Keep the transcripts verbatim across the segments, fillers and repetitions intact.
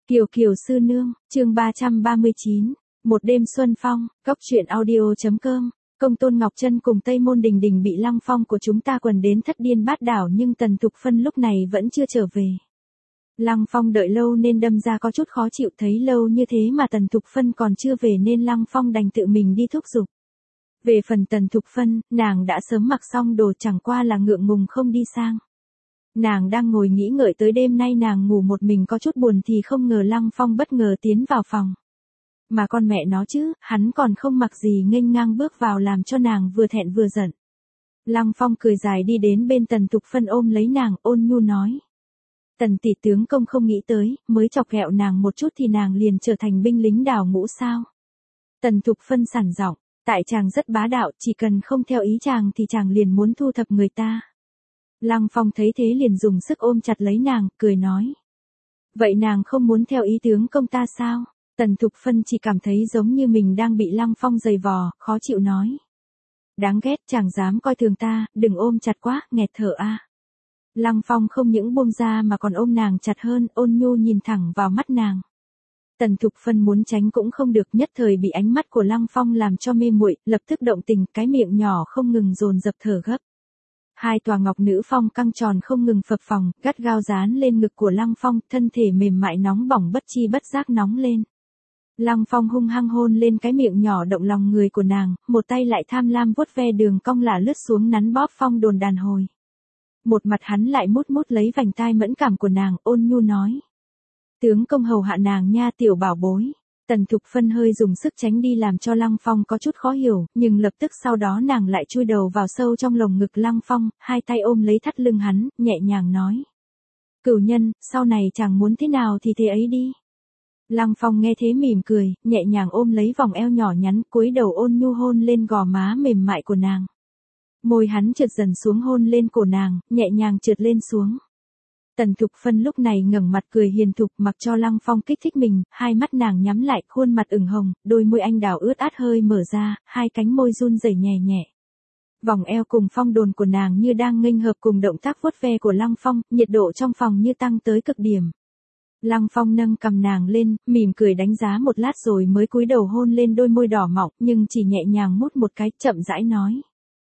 Kiều Kiều sư nương, chương ba trăm ba mươi chín, một đêm xuân phong, cốc truyện audio.com, công tôn Ngọc Trân cùng Tây Môn Đình Đình bị Lăng Phong của chúng ta quần đến thất điên bát đảo nhưng Tần Thục Phân lúc này vẫn chưa trở về. Lăng Phong đợi lâu nên đâm ra có chút khó chịu, thấy lâu như thế mà Tần Thục Phân còn chưa về nên Lăng Phong đành tự mình đi thúc giục. Về phần Tần Thục Phân, nàng đã sớm mặc xong đồ, chẳng qua là ngượng ngùng không đi sang. Nàng đang ngồi nghĩ ngợi tới đêm nay nàng ngủ một mình có chút buồn thì không ngờ Lăng Phong bất ngờ tiến vào phòng. Mà con mẹ nó chứ, hắn còn không mặc gì nghênh ngang bước vào làm cho nàng vừa thẹn vừa giận. Lăng Phong cười dài đi đến bên Tần Thục Phân ôm lấy nàng, ôn nhu nói. Tần tỷ tướng công không nghĩ tới, mới chọc ghẹo nàng một chút thì nàng liền trở thành binh lính đào ngũ sao. Tần Thục Phân sẵn giọng, tại chàng rất bá đạo, chỉ cần không theo ý chàng thì chàng liền muốn thu thập người ta. Lăng Phong thấy thế liền dùng sức ôm chặt lấy nàng, cười nói. Vậy nàng không muốn theo ý tướng công ta sao? Tần Thục Phân chỉ cảm thấy giống như mình đang bị Lăng Phong giày vò, khó chịu nói. Đáng ghét, chàng dám coi thường ta, đừng ôm chặt quá, nghẹt thở a. À. Lăng Phong không những buông ra mà còn ôm nàng chặt hơn, ôn nhu nhìn thẳng vào mắt nàng. Tần Thục Phân muốn tránh cũng không được, nhất thời bị ánh mắt của Lăng Phong làm cho mê muội, lập tức động tình, cái miệng nhỏ không ngừng dồn dập thở gấp. Hai tòa ngọc nữ phong căng tròn không ngừng phập phồng, gắt gao dán lên ngực của Lăng Phong, thân thể mềm mại nóng bỏng bất chi bất giác nóng lên. Lăng Phong hung hăng hôn lên cái miệng nhỏ động lòng người của nàng, một tay lại tham lam vuốt ve đường cong lả lướt xuống nắn bóp phong đồn đàn hồi. Một mặt hắn lại mút mút lấy vành tai mẫn cảm của nàng, ôn nhu nói. Tướng công hầu hạ nàng nha tiểu bảo bối. Tần Thục Phân hơi dùng sức tránh đi làm cho Lăng Phong có chút khó hiểu, nhưng lập tức sau đó nàng lại chui đầu vào sâu trong lồng ngực Lăng Phong, hai tay ôm lấy thắt lưng hắn, nhẹ nhàng nói. Cửu nhân, sau này chàng muốn thế nào thì thế ấy đi. Lăng Phong nghe thế mỉm cười, nhẹ nhàng ôm lấy vòng eo nhỏ nhắn, cúi đầu ôn nhu hôn lên gò má mềm mại của nàng. Môi hắn trượt dần xuống hôn lên cổ nàng, nhẹ nhàng trượt lên xuống. Tần Thục Phân lúc này ngẩng mặt cười hiền thục mặc cho Lăng Phong kích thích mình, hai mắt nàng nhắm lại, khuôn mặt ửng hồng, đôi môi anh đào ướt át hơi mở ra, hai cánh môi run rẩy nhẹ nhẹ. Vòng eo cùng phong đồn của nàng như đang nghênh hợp cùng động tác vuốt ve của Lăng Phong, nhiệt độ trong phòng như tăng tới cực điểm. Lăng Phong nâng cầm nàng lên, mỉm cười đánh giá một lát rồi mới cúi đầu hôn lên đôi môi đỏ mọng, nhưng chỉ nhẹ nhàng mút một cái, chậm rãi nói.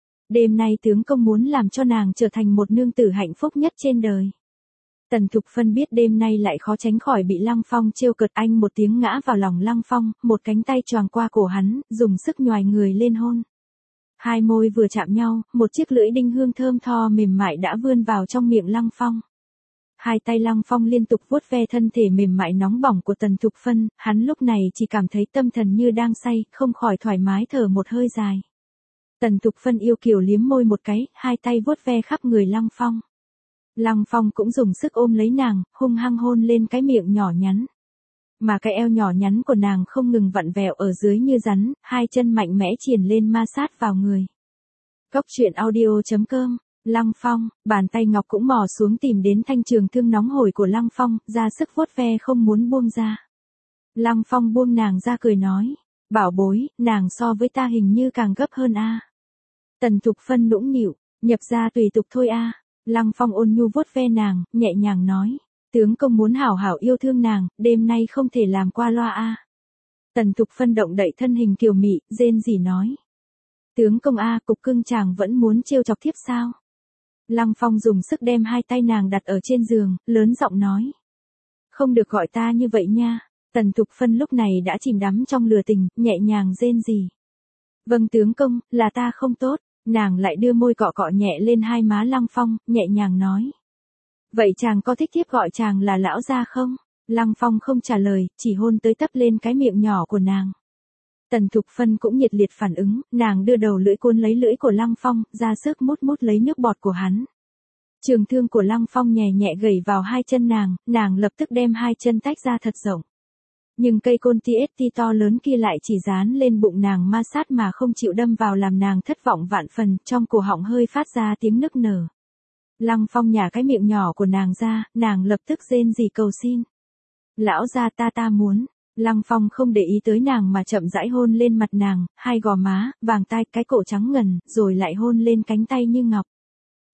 Đêm nay tướng công muốn làm cho nàng trở thành một nương tử hạnh phúc nhất trên đời. Tần Thục Phân biết đêm nay lại khó tránh khỏi bị Lăng Phong trêu cợt, anh một tiếng ngã vào lòng Lăng Phong, một cánh tay choàng qua cổ hắn, dùng sức nhoài người lên hôn. Hai môi vừa chạm nhau, một chiếc lưỡi đinh hương thơm tho mềm mại đã vươn vào trong miệng Lăng Phong. Hai tay Lăng Phong liên tục vuốt ve thân thể mềm mại nóng bỏng của Tần Thục Phân, hắn lúc này chỉ cảm thấy tâm thần như đang say, không khỏi thoải mái thở một hơi dài. Tần Thục Phân yêu kiều liếm môi một cái, hai tay vuốt ve khắp người Lăng Phong. Lăng Phong cũng dùng sức ôm lấy nàng, hung hăng hôn lên cái miệng nhỏ nhắn. Mà cái eo nhỏ nhắn của nàng không ngừng vặn vẹo ở dưới như rắn, hai chân mạnh mẽ triển lên ma sát vào người. Cốc truyện audio.com, Lăng Phong, bàn tay ngọc cũng mò xuống tìm đến thanh trường thương nóng hổi của Lăng Phong, ra sức vuốt ve không muốn buông ra. Lăng Phong buông nàng ra cười nói, bảo bối, nàng so với ta hình như càng gấp hơn a. À. Tần Thục Phân nũng nịu, nhập ra tùy tục thôi a. À. Lăng Phong ôn nhu vuốt ve nàng, nhẹ nhàng nói, tướng công muốn hảo hảo yêu thương nàng, đêm nay không thể làm qua loa a. À. Tần Thục Phân động đậy thân hình kiều mị, rên rỉ nói, tướng công a, à, cục cưng chàng vẫn muốn trêu chọc thiếp sao? Lăng Phong dùng sức đem hai tay nàng đặt ở trên giường, lớn giọng nói, không được gọi ta như vậy nha. Tần Thục Phân lúc này đã chìm đắm trong lừa tình, nhẹ nhàng rên rỉ. Vâng tướng công, là ta không tốt. Nàng lại đưa môi cọ cọ nhẹ lên hai má Lăng Phong, nhẹ nhàng nói. Vậy chàng có thích thiếp gọi chàng là lão gia không? Lăng Phong không trả lời, chỉ hôn tới tấp lên cái miệng nhỏ của nàng. Tần Thục Phân cũng nhiệt liệt phản ứng, nàng đưa đầu lưỡi cuốn lấy lưỡi của Lăng Phong, ra sức mút mút lấy nước bọt của hắn. Trường thương của Lăng Phong nhẹ nhẹ gẩy vào hai chân nàng, nàng lập tức đem hai chân tách ra thật rộng. Nhưng cây côn tê ét tê to lớn kia lại chỉ dán lên bụng nàng ma sát mà không chịu đâm vào làm nàng thất vọng vạn phần, trong cổ họng hơi phát ra tiếng nức nở. Lăng Phong nhả cái miệng nhỏ của nàng ra, nàng lập tức rên rỉ cầu xin. Lão gia ta ta muốn. Lăng Phong không để ý tới nàng mà chậm rãi hôn lên mặt nàng, hai gò má, vàng tai, cái cổ trắng ngần, rồi lại hôn lên cánh tay như ngọc.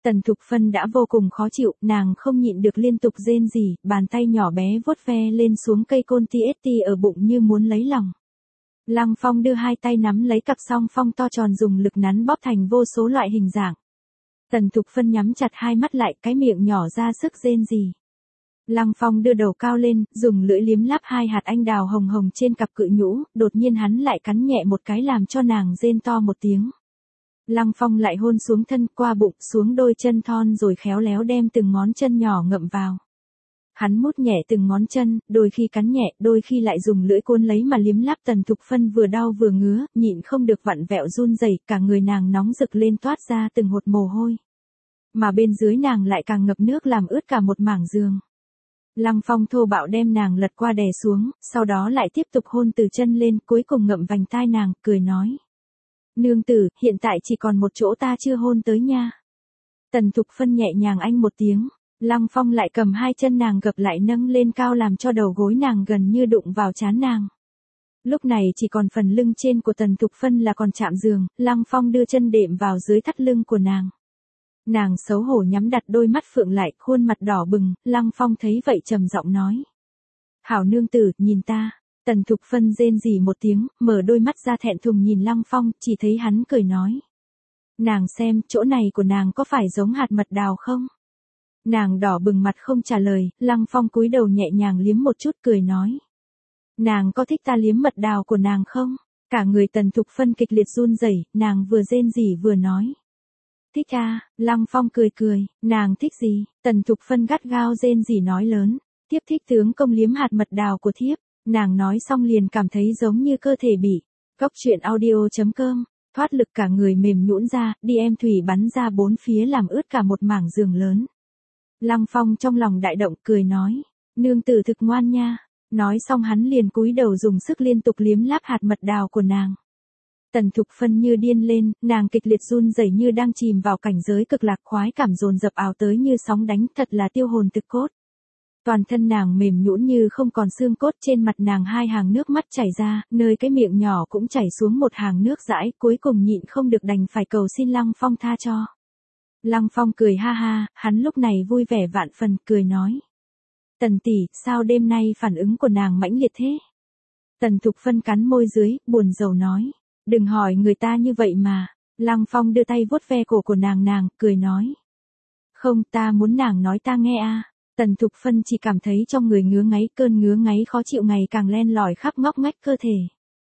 Tần Thục Phân đã vô cùng khó chịu, nàng không nhịn được liên tục rên rỉ, bàn tay nhỏ bé vuốt ve lên xuống cây côn tê ét tê ở bụng như muốn lấy lòng. Lăng Phong đưa hai tay nắm lấy cặp song phong to tròn dùng lực nắn bóp thành vô số loại hình dạng. Tần Thục Phân nhắm chặt hai mắt lại, cái miệng nhỏ ra sức rên rỉ. Lăng Phong đưa đầu cao lên, dùng lưỡi liếm láp hai hạt anh đào hồng hồng trên cặp cự nhũ, đột nhiên hắn lại cắn nhẹ một cái làm cho nàng rên to một tiếng. Lăng Phong lại hôn xuống thân, qua bụng, xuống đôi chân thon rồi khéo léo đem từng ngón chân nhỏ ngậm vào. Hắn mút nhẹ từng ngón chân, đôi khi cắn nhẹ, đôi khi lại dùng lưỡi cuốn lấy mà liếm láp. Tần Thục Phân vừa đau vừa ngứa, nhịn không được vặn vẹo run rẩy, cả người nàng nóng rực lên toát ra từng hột mồ hôi. Mà bên dưới nàng lại càng ngập nước làm ướt cả một mảng giường. Lăng Phong thô bạo đem nàng lật qua đè xuống, sau đó lại tiếp tục hôn từ chân lên, cuối cùng ngậm vành tai nàng, cười nói. Nương tử, hiện tại chỉ còn một chỗ ta chưa hôn tới nha. Tần Thục Phân nhẹ nhàng anh một tiếng, Lăng Phong lại cầm hai chân nàng gập lại nâng lên cao làm cho đầu gối nàng gần như đụng vào trán nàng. Lúc này chỉ còn phần lưng trên của Tần Thục Phân là còn chạm giường, Lăng Phong đưa chân đệm vào dưới thắt lưng của nàng. Nàng xấu hổ nhắm đặt đôi mắt phượng lại, khuôn mặt đỏ bừng, Lăng Phong thấy vậy trầm giọng nói. Hảo nương tử, nhìn ta. Tần Thục Phân rên rỉ một tiếng, mở đôi mắt ra thẹn thùng nhìn Lăng Phong, chỉ thấy hắn cười nói. Nàng xem, chỗ này của nàng có phải giống hạt mật đào không? Nàng đỏ bừng mặt không trả lời, Lăng Phong cúi đầu nhẹ nhàng liếm một chút cười nói. Nàng có thích ta liếm mật đào của nàng không? Cả người Tần Thục Phân kịch liệt run rẩy, nàng vừa rên rỉ vừa nói. Thích à, Lăng Phong cười cười, nàng thích gì? Tần Thục Phân gắt gao rên rỉ nói lớn, thiếp thích tướng công liếm hạt mật đào của thiếp. Nàng nói xong liền cảm thấy giống như cơ thể bị. Góc truyện audio chấm com, thoát lực cả người mềm nhũn ra, đi em thủy bắn ra bốn phía làm ướt cả một mảng giường lớn. Lăng Phong trong lòng đại động cười nói, nương tử thực ngoan nha. Nói xong hắn liền cúi đầu dùng sức liên tục liếm láp hạt mật đào của nàng. Tần Thục Phân như điên lên, nàng kịch liệt run rẩy như đang chìm vào cảnh giới cực lạc, khoái cảm dồn dập ào tới như sóng đánh, thật là tiêu hồn thực cốt. Toàn thân nàng mềm nhũn như không còn xương cốt, trên mặt nàng hai hàng nước mắt chảy ra, nơi cái miệng nhỏ cũng chảy xuống một hàng nước dãi, cuối cùng nhịn không được đành phải cầu xin Lăng Phong tha cho. Lăng Phong cười ha ha, hắn lúc này vui vẻ vạn phần, cười nói. Tần tỷ, sao đêm nay phản ứng của nàng mãnh liệt thế? Tần Thục Phân cắn môi dưới, buồn rầu nói. Đừng hỏi người ta như vậy mà. Lăng Phong đưa tay vuốt ve cổ của nàng nàng, cười nói. Không, ta muốn nàng nói ta nghe a. Tần Thục Phân chỉ cảm thấy trong người ngứa ngáy, cơn ngứa ngáy khó chịu ngày càng len lỏi khắp ngóc ngách cơ thể.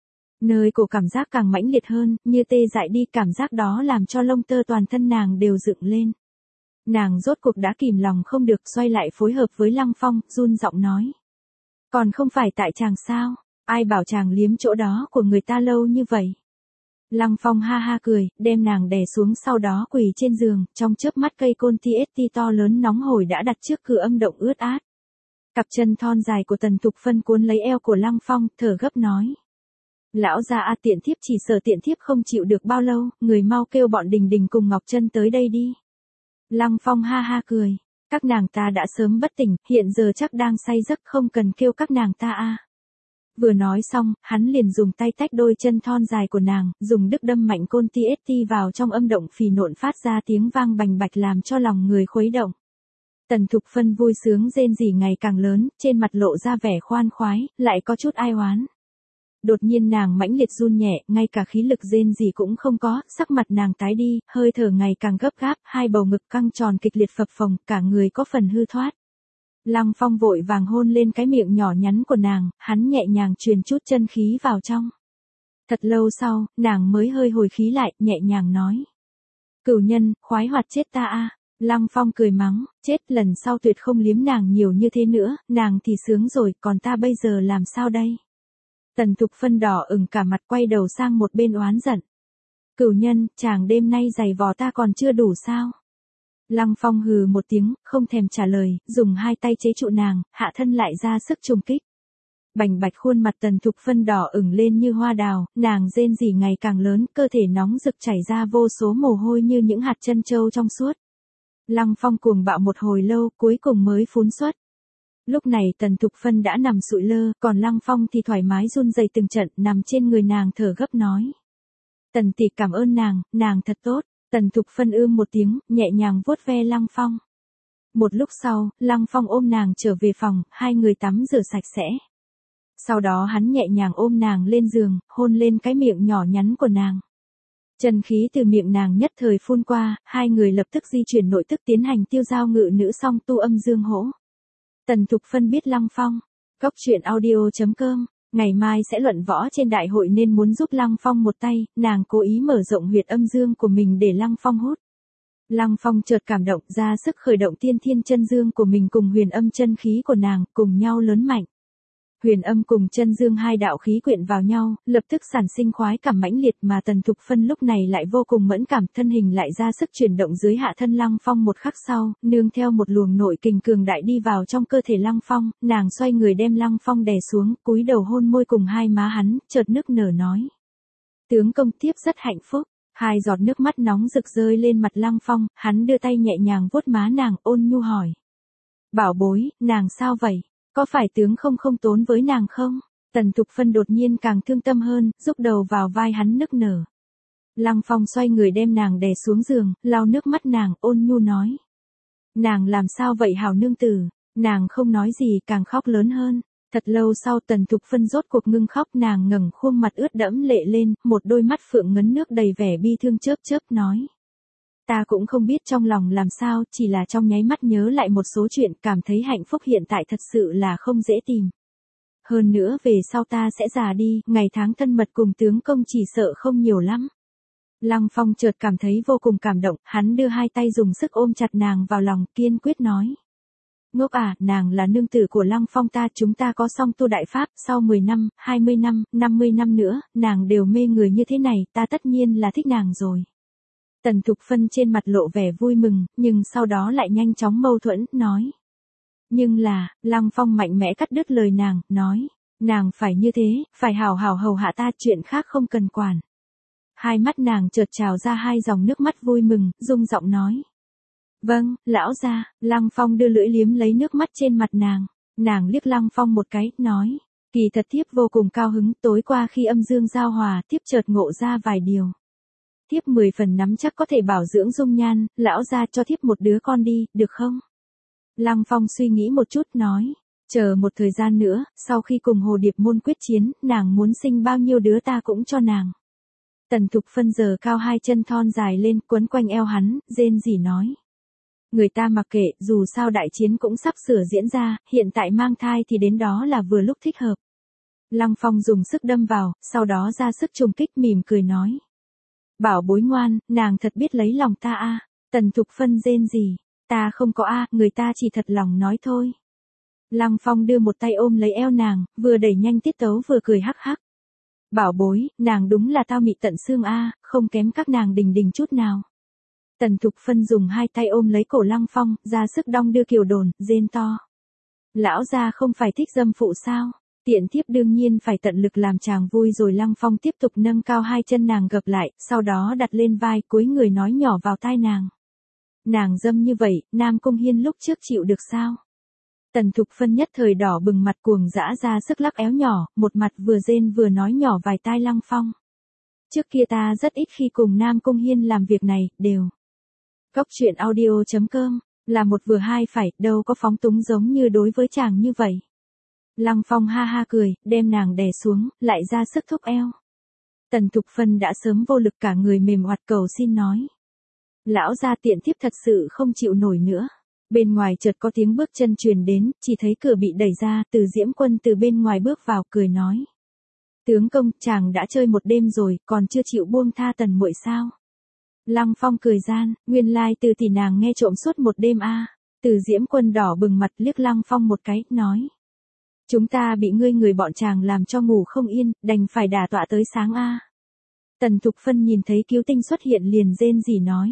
Nơi cổ cảm giác càng mãnh liệt hơn, như tê dại đi, cảm giác đó làm cho lông tơ toàn thân nàng đều dựng lên. Nàng rốt cuộc đã kìm lòng không được, xoay lại phối hợp với Lăng Phong, run giọng nói. Còn không phải tại chàng sao, ai bảo chàng liếm chỗ đó của người ta lâu như vậy. Lăng Phong ha ha cười, đem nàng đè xuống, sau đó quỳ trên giường, trong chớp mắt cây côn tê ét tê to lớn nóng hổi đã đặt trước cửa âm động ướt át. Cặp chân thon dài của Tần Thục Phân cuốn lấy eo của Lăng Phong, thở gấp nói. Lão gia a, tiện thiếp chỉ sợ tiện thiếp không chịu được bao lâu, người mau kêu bọn Đình Đình cùng Ngọc Trân tới đây đi. Lăng Phong ha ha cười, các nàng ta đã sớm bất tỉnh, hiện giờ chắc đang say giấc, không cần kêu các nàng ta a. Vừa nói xong, hắn liền dùng tay tách đôi chân thon dài của nàng, dùng đức đâm mạnh côn tê ét tê vào trong âm động phì nộn, phát ra tiếng vang bành bạch làm cho lòng người khuấy động. Tần Thục Phân vui sướng rên rỉ ngày càng lớn, trên mặt lộ ra vẻ khoan khoái, lại có chút ai oán. Đột nhiên nàng mãnh liệt run nhẹ, ngay cả khí lực rên rỉ cũng không có, sắc mặt nàng tái đi, hơi thở ngày càng gấp gáp, hai bầu ngực căng tròn kịch liệt phập phồng, cả người có phần hư thoát. Lăng Phong vội vàng hôn lên cái miệng nhỏ nhắn của nàng, hắn nhẹ nhàng truyền chút chân khí vào trong. Thật lâu sau, nàng mới hơi hồi khí lại, nhẹ nhàng nói. Cửu nhân, khoái hoạt chết ta a. Lăng Phong cười mắng, chết, lần sau tuyệt không liếm nàng nhiều như thế nữa, nàng thì sướng rồi, còn ta bây giờ làm sao đây? Tần Thục Phân đỏ ửng cả mặt, quay đầu sang một bên oán giận. Cửu nhân, chàng đêm nay giày vò ta còn chưa đủ sao? Lăng Phong hừ một tiếng, không thèm trả lời, dùng hai tay chế trụ nàng, hạ thân lại ra sức trùng kích. Bành bạch khuôn mặt Tần Thục Phân đỏ ửng lên như hoa đào, nàng rên rỉ ngày càng lớn, cơ thể nóng rực chảy ra vô số mồ hôi như những hạt chân châu trong suốt. Lăng Phong cuồng bạo một hồi lâu, cuối cùng mới phún xuất. Lúc này Tần Thục Phân đã nằm sụi lơ, còn Lăng Phong thì thoải mái run rẩy từng trận, nằm trên người nàng thở gấp nói. Tần tỷ cảm ơn nàng, nàng thật tốt. Tần Thục Phân ưm một tiếng, nhẹ nhàng vuốt ve Lăng Phong. Một lúc sau, Lăng Phong ôm nàng trở về phòng, hai người tắm rửa sạch sẽ. Sau đó hắn nhẹ nhàng ôm nàng lên giường, hôn lên cái miệng nhỏ nhắn của nàng. Chân khí từ miệng nàng nhất thời phun qua, hai người lập tức di chuyển nội tức tiến hành tiêu giao ngự nữ song tu âm dương hỗ. Tần Thục Phân biết Lăng Phong. Cốc truyện audio chấm com, ngày mai sẽ luận võ trên đại hội nên muốn giúp Lăng Phong một tay, nàng cố ý mở rộng huyệt âm dương của mình để Lăng Phong hút. Lăng Phong chợt cảm động ra sức khởi động tiên thiên chân dương của mình cùng huyền âm chân khí của nàng, cùng nhau lớn mạnh. Huyền âm cùng chân dương hai đạo khí quyện vào nhau, lập tức sản sinh khoái cảm mãnh liệt mà Tần Thục Phân lúc này lại vô cùng mẫn cảm, thân hình lại ra sức chuyển động dưới hạ thân Lăng Phong một khắc sau, nương theo một luồng nội kình cường đại đi vào trong cơ thể Lăng Phong, nàng xoay người đem Lăng Phong đè xuống, cúi đầu hôn môi cùng hai má hắn, chợt nức nở nói. Tướng công tiếp rất hạnh phúc, hai giọt nước mắt nóng rực rơi lên mặt Lăng Phong, hắn đưa tay nhẹ nhàng vuốt má nàng, ôn nhu hỏi. Bảo bối, nàng sao vậy? Có phải tướng không không tốn với nàng không? Tần Thục Phân đột nhiên càng thương tâm hơn, rúc đầu vào vai hắn nức nở. Lăng Phong xoay người đem nàng đè xuống giường, lau nước mắt nàng, ôn nhu nói. Nàng làm sao vậy hảo nương tử? Nàng không nói gì càng khóc lớn hơn. Thật lâu sau Tần Thục Phân rốt cuộc ngưng khóc, nàng ngẩng khuôn mặt ướt đẫm lệ lên, một đôi mắt phượng ngấn nước đầy vẻ bi thương chớp chớp nói. Ta cũng không biết trong lòng làm sao, chỉ là trong nháy mắt nhớ lại một số chuyện, cảm thấy hạnh phúc hiện tại thật sự là không dễ tìm. Hơn nữa về sau ta sẽ già đi, ngày tháng thân mật cùng tướng công chỉ sợ không nhiều lắm. Lăng Phong chợt cảm thấy vô cùng cảm động, hắn đưa hai tay dùng sức ôm chặt nàng vào lòng, kiên quyết nói. Ngốc à, nàng là nương tử của Lăng Phong ta, chúng ta có song tu đại pháp, sau mười năm, hai mươi năm, năm mươi năm nữa, nàng đều mê người như thế này, ta tất nhiên là thích nàng rồi. Tần Thục Phân trên mặt lộ vẻ vui mừng, nhưng sau đó lại nhanh chóng mâu thuẫn, nói. Nhưng là, Lăng Phong mạnh mẽ cắt đứt lời nàng, nói. Nàng phải như thế, phải hảo hảo hầu hạ ta, chuyện khác không cần quản. Hai mắt nàng chợt trào ra hai dòng nước mắt vui mừng, rung giọng nói. Vâng, lão gia. Lăng Phong đưa lưỡi liếm lấy nước mắt trên mặt nàng. Nàng liếc Lăng Phong một cái, nói. Kỳ thật thiếp vô cùng cao hứng, tối qua khi âm dương giao hòa, thiếp chợt ngộ ra vài điều. Thiếp mười phần nắm chắc có thể bảo dưỡng dung nhan, lão gia cho thiếp một đứa con đi, được không? Lăng Phong suy nghĩ một chút nói, chờ một thời gian nữa, sau khi cùng Hồ Điệp môn quyết chiến, nàng muốn sinh bao nhiêu đứa ta cũng cho nàng. Tần Thục Phân giờ cao hai chân thon dài lên, quấn quanh eo hắn, rên rỉ nói. Người ta mặc kệ, dù sao đại chiến cũng sắp sửa diễn ra, hiện tại mang thai thì đến đó là vừa lúc thích hợp. Lăng Phong dùng sức đâm vào, sau đó ra sức trùng kích, mỉm cười nói. Bảo bối ngoan, nàng thật biết lấy lòng ta a. À. Tần Thục Phân rên gì, ta không có a, à, người ta chỉ thật lòng nói thôi. Lăng Phong đưa một tay ôm lấy eo nàng, vừa đẩy nhanh tiết tấu vừa cười hắc hắc. Bảo bối, nàng đúng là tao mị tận xương a, à, không kém các nàng Đình Đình chút nào. Tần Thục Phân dùng hai tay ôm lấy cổ Lăng Phong, ra sức đong đưa kiều đồn, rên to. Lão gia không phải thích dâm phụ sao? Tiện thiếp đương nhiên phải tận lực làm chàng vui rồi. Lăng Phong tiếp tục nâng cao hai chân nàng gập lại, sau đó đặt lên vai, cúi người nói nhỏ vào tai nàng. Nàng dâm như vậy, Nam Cung Hiên lúc trước chịu được sao? Tần Thục Phân nhất thời đỏ bừng mặt, cuồng dã ra sức lắc éo nhỏ, một mặt vừa rên vừa nói nhỏ vài tai Lăng Phong. Trước kia ta rất ít khi cùng Nam Cung Hiên làm việc này, đều. Cốc truyện audio chấm com, là một vừa hai phải, đâu có phóng túng giống như đối với chàng như vậy. Lăng Phong ha ha cười, đem nàng đè xuống, lại ra sức thúc eo. Tần Thục Phân đã sớm vô lực, cả người mềm oặt cầu xin nói. Lão gia tiện thiếp thật sự không chịu nổi nữa. Bên ngoài chợt có tiếng bước chân truyền đến, chỉ thấy cửa bị đẩy ra, Từ Diễm Quân từ bên ngoài bước vào, cười nói. Tướng công, chàng đã chơi một đêm rồi, còn chưa chịu buông tha tần muội sao? Lăng Phong cười gian, nguyên lai Từ tỷ nàng nghe trộm suốt một đêm a. À. Từ Diễm Quân đỏ bừng mặt liếc Lăng Phong một cái, nói. Chúng ta bị ngươi người bọn chàng làm cho ngủ không yên, đành phải đả tọa tới sáng a. À. Tần Thục Phân nhìn thấy Cứu Tinh xuất hiện liền rên rỉ nói.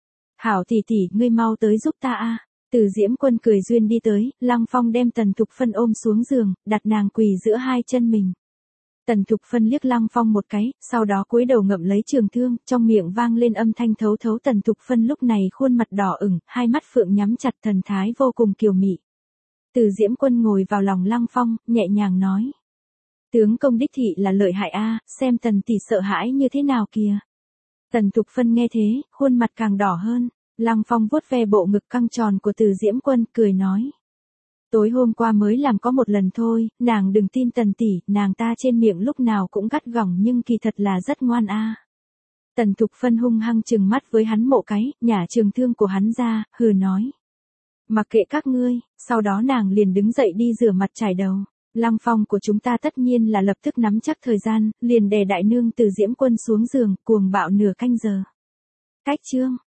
Hảo tỷ tỷ, ngươi mau tới giúp ta a. À. Từ Diễm Quân cười duyên đi tới, Lăng Phong đem Tần Thục Phân ôm xuống giường, đặt nàng quỳ giữa hai chân mình. Tần Thục Phân liếc Lăng Phong một cái, sau đó cúi đầu ngậm lấy trường thương, trong miệng vang lên âm thanh thấu thấu. Tần Thục Phân lúc này khuôn mặt đỏ ửng, hai mắt phượng nhắm chặt, thần thái vô cùng kiều mị. Từ Diễm Quân ngồi vào lòng Lăng Phong, nhẹ nhàng nói. Tướng công đích thị là lợi hại a, xem Tần tỷ sợ hãi như thế nào kìa. Tần Thục Phân nghe thế, khuôn mặt càng đỏ hơn. Lăng Phong vuốt ve bộ ngực căng tròn của Từ Diễm Quân, cười nói. Tối hôm qua mới làm có một lần thôi, nàng đừng tin Tần tỷ, nàng ta trên miệng lúc nào cũng gắt gỏng nhưng kỳ thật là rất ngoan a. Tần Thục Phân hung hăng trừng mắt với hắn một cái, nhả trường thương của hắn ra, hừ nói. Mặc kệ các ngươi, sau đó nàng liền đứng dậy đi rửa mặt chải đầu. Lăng Phong của chúng ta tất nhiên là lập tức nắm chắc thời gian, liền đè đại nương Từ Diễm Quân xuống giường, cuồng bạo nửa canh giờ. Cách chương